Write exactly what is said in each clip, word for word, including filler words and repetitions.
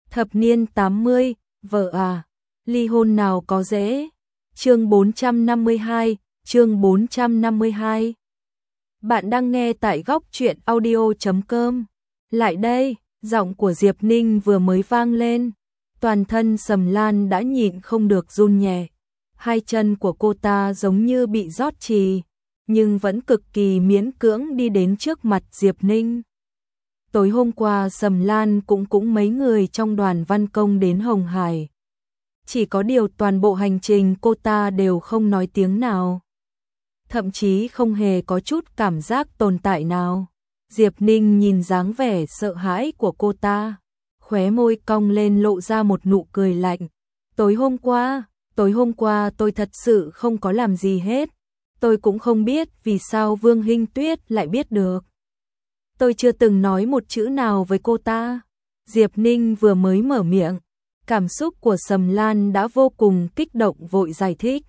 Thập niên tám mươi, vợ à, ly hôn nào có dễ. Chương bốn trăm năm mươi hai, chương bốn trăm năm mươi hai. Bạn đang nghe tại góc truyện audio chấm com. Lại đây, giọng của Diệp Ninh vừa mới vang lên, toàn thân Sầm Lan đã nhịn không được run nhẹ. Hai chân của cô ta giống như bị rót trì, nhưng vẫn cực kỳ miễn cưỡng đi đến trước mặt Diệp Ninh. Tối hôm qua Sầm Lan cũng cũng mấy người trong đoàn văn công đến Hồng Hải. Chỉ có điều toàn bộ hành trình cô ta đều không nói tiếng nào. Thậm chí không hề có chút cảm giác tồn tại nào. Diệp Ninh nhìn dáng vẻ sợ hãi của cô ta, khóe môi cong lên lộ ra một nụ cười lạnh. Tối hôm qua, tối hôm qua tôi thật sự không có làm gì hết. Tôi cũng không biết vì sao Vương Hinh Tuyết lại biết được. Tôi chưa từng nói một chữ nào với cô ta. Diệp Ninh vừa mới mở miệng, cảm xúc của Sầm Lan đã vô cùng kích động vội giải thích.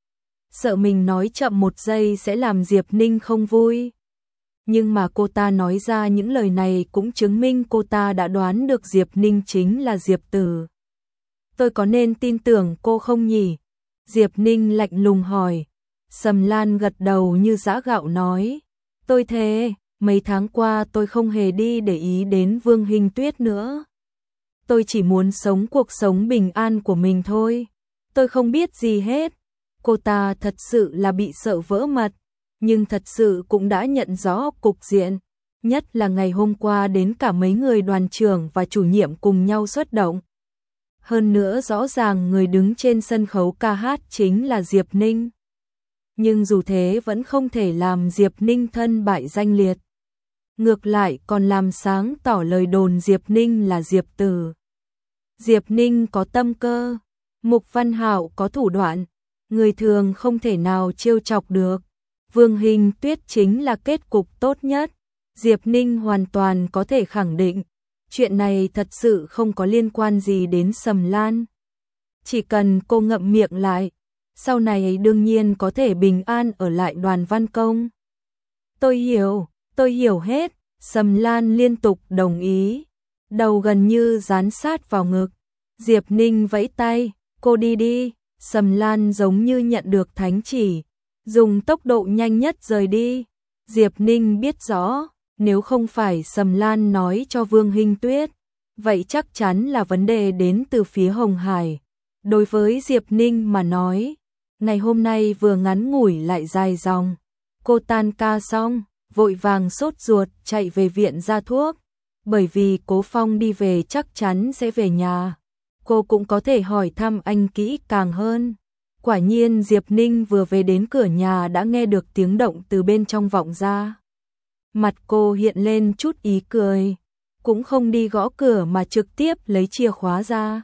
Sợ mình nói chậm một giây sẽ làm Diệp Ninh không vui. Nhưng mà cô ta nói ra những lời này cũng chứng minh cô ta đã đoán được Diệp Ninh chính là Diệp Tử. Tôi có nên tin tưởng cô không nhỉ? Diệp Ninh lạnh lùng hỏi. Sầm Lan gật đầu như giã gạo nói. Tôi thề, mấy tháng qua tôi không hề đi để ý đến Vương Hinh Tuyết nữa. Tôi chỉ muốn sống cuộc sống bình an của mình thôi. Tôi không biết gì hết. Cô ta thật sự là bị sợ vỡ mật, nhưng thật sự cũng đã nhận rõ cục diện. Nhất là ngày hôm qua đến cả mấy người đoàn trưởng và chủ nhiệm cùng nhau xuất động. Hơn nữa rõ ràng người đứng trên sân khấu ca hát chính là Diệp Ninh. Nhưng dù thế vẫn không thể làm Diệp Ninh thân bại danh liệt. Ngược lại còn làm sáng tỏ lời đồn Diệp Ninh là Diệp Tử. Diệp Ninh có tâm cơ, Mục Văn Hạo có thủ đoạn, người thường không thể nào trêu chọc được. Vương Hinh Tuyết chính là kết cục tốt nhất. Diệp Ninh hoàn toàn có thể khẳng định, chuyện này thật sự không có liên quan gì đến Sầm Lan. Chỉ cần cô ngậm miệng lại, sau này đương nhiên có thể bình an ở lại đoàn văn công. Tôi hiểu, tôi hiểu hết. Sầm Lan liên tục đồng ý, đầu gần như dán sát vào ngực. Diệp Ninh vẫy tay, cô đi đi. Sầm Lan giống như nhận được thánh chỉ, dùng tốc độ nhanh nhất rời đi. Diệp Ninh biết rõ, nếu không phải Sầm Lan nói cho Vương Hinh Tuyết, vậy chắc chắn là vấn đề đến từ phía Hồng Hải. Đối với Diệp Ninh mà nói, ngày hôm nay vừa ngắn ngủi lại dài dòng. Cô tan ca xong, vội vàng sốt ruột chạy về viện ra thuốc, bởi vì Cố Phong đi về chắc chắn sẽ về nhà. Cô cũng có thể hỏi thăm anh kỹ càng hơn. Quả nhiên Diệp Ninh vừa về đến cửa nhà đã nghe được tiếng động từ bên trong vọng ra. Mặt cô hiện lên chút ý cười, cũng không đi gõ cửa mà trực tiếp lấy chìa khóa ra.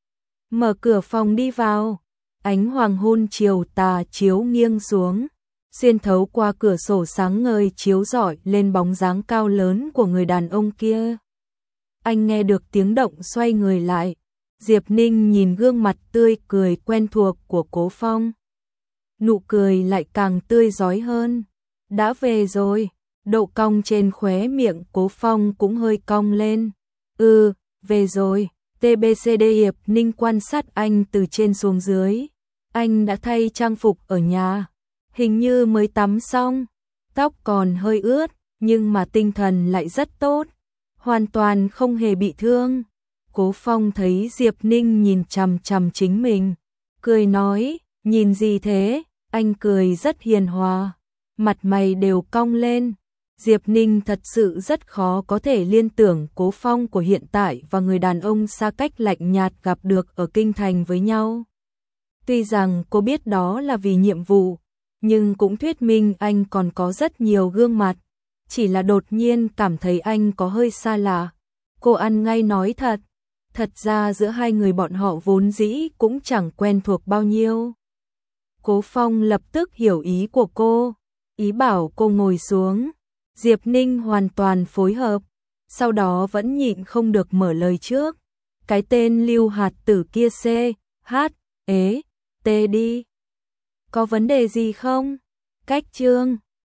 Mở cửa phòng đi vào, ánh hoàng hôn chiều tà chiếu nghiêng xuống, xuyên thấu qua cửa sổ sáng ngời chiếu rọi lên bóng dáng cao lớn của người đàn ông kia. Anh nghe được tiếng động xoay người lại. Diệp Ninh nhìn gương mặt tươi cười quen thuộc của Cố Phong. Nụ cười lại càng tươi rói hơn. Đã về rồi, độ cong trên khóe miệng Cố Phong cũng hơi cong lên. Ừ, về rồi. tê bê xê đê Diệp Ninh quan sát anh từ trên xuống dưới. Anh đã thay trang phục ở nhà, hình như mới tắm xong. Tóc còn hơi ướt, nhưng mà tinh thần lại rất tốt, hoàn toàn không hề bị thương. Cố Phong thấy Diệp Ninh nhìn chằm chằm chính mình, cười nói, nhìn gì thế? Anh cười rất hiền hòa, mặt mày đều cong lên. Diệp Ninh thật sự rất khó có thể liên tưởng Cố Phong của hiện tại và người đàn ông xa cách lạnh nhạt gặp được ở kinh thành với nhau. Tuy rằng cô biết đó là vì nhiệm vụ, nhưng cũng thuyết minh anh còn có rất nhiều gương mặt. Chỉ là đột nhiên cảm thấy anh có hơi xa lạ. Cô ăn ngay nói thật. Thật ra giữa hai người bọn họ vốn dĩ cũng chẳng quen thuộc bao nhiêu. Cố Phong lập tức hiểu ý của cô, ý bảo cô ngồi xuống. Diệp Ninh hoàn toàn phối hợp, sau đó vẫn nhịn không được mở lời trước. Cái tên Lưu Hạt Tử kia C, H, ế, T đi. Có vấn đề gì không? Cách Trương,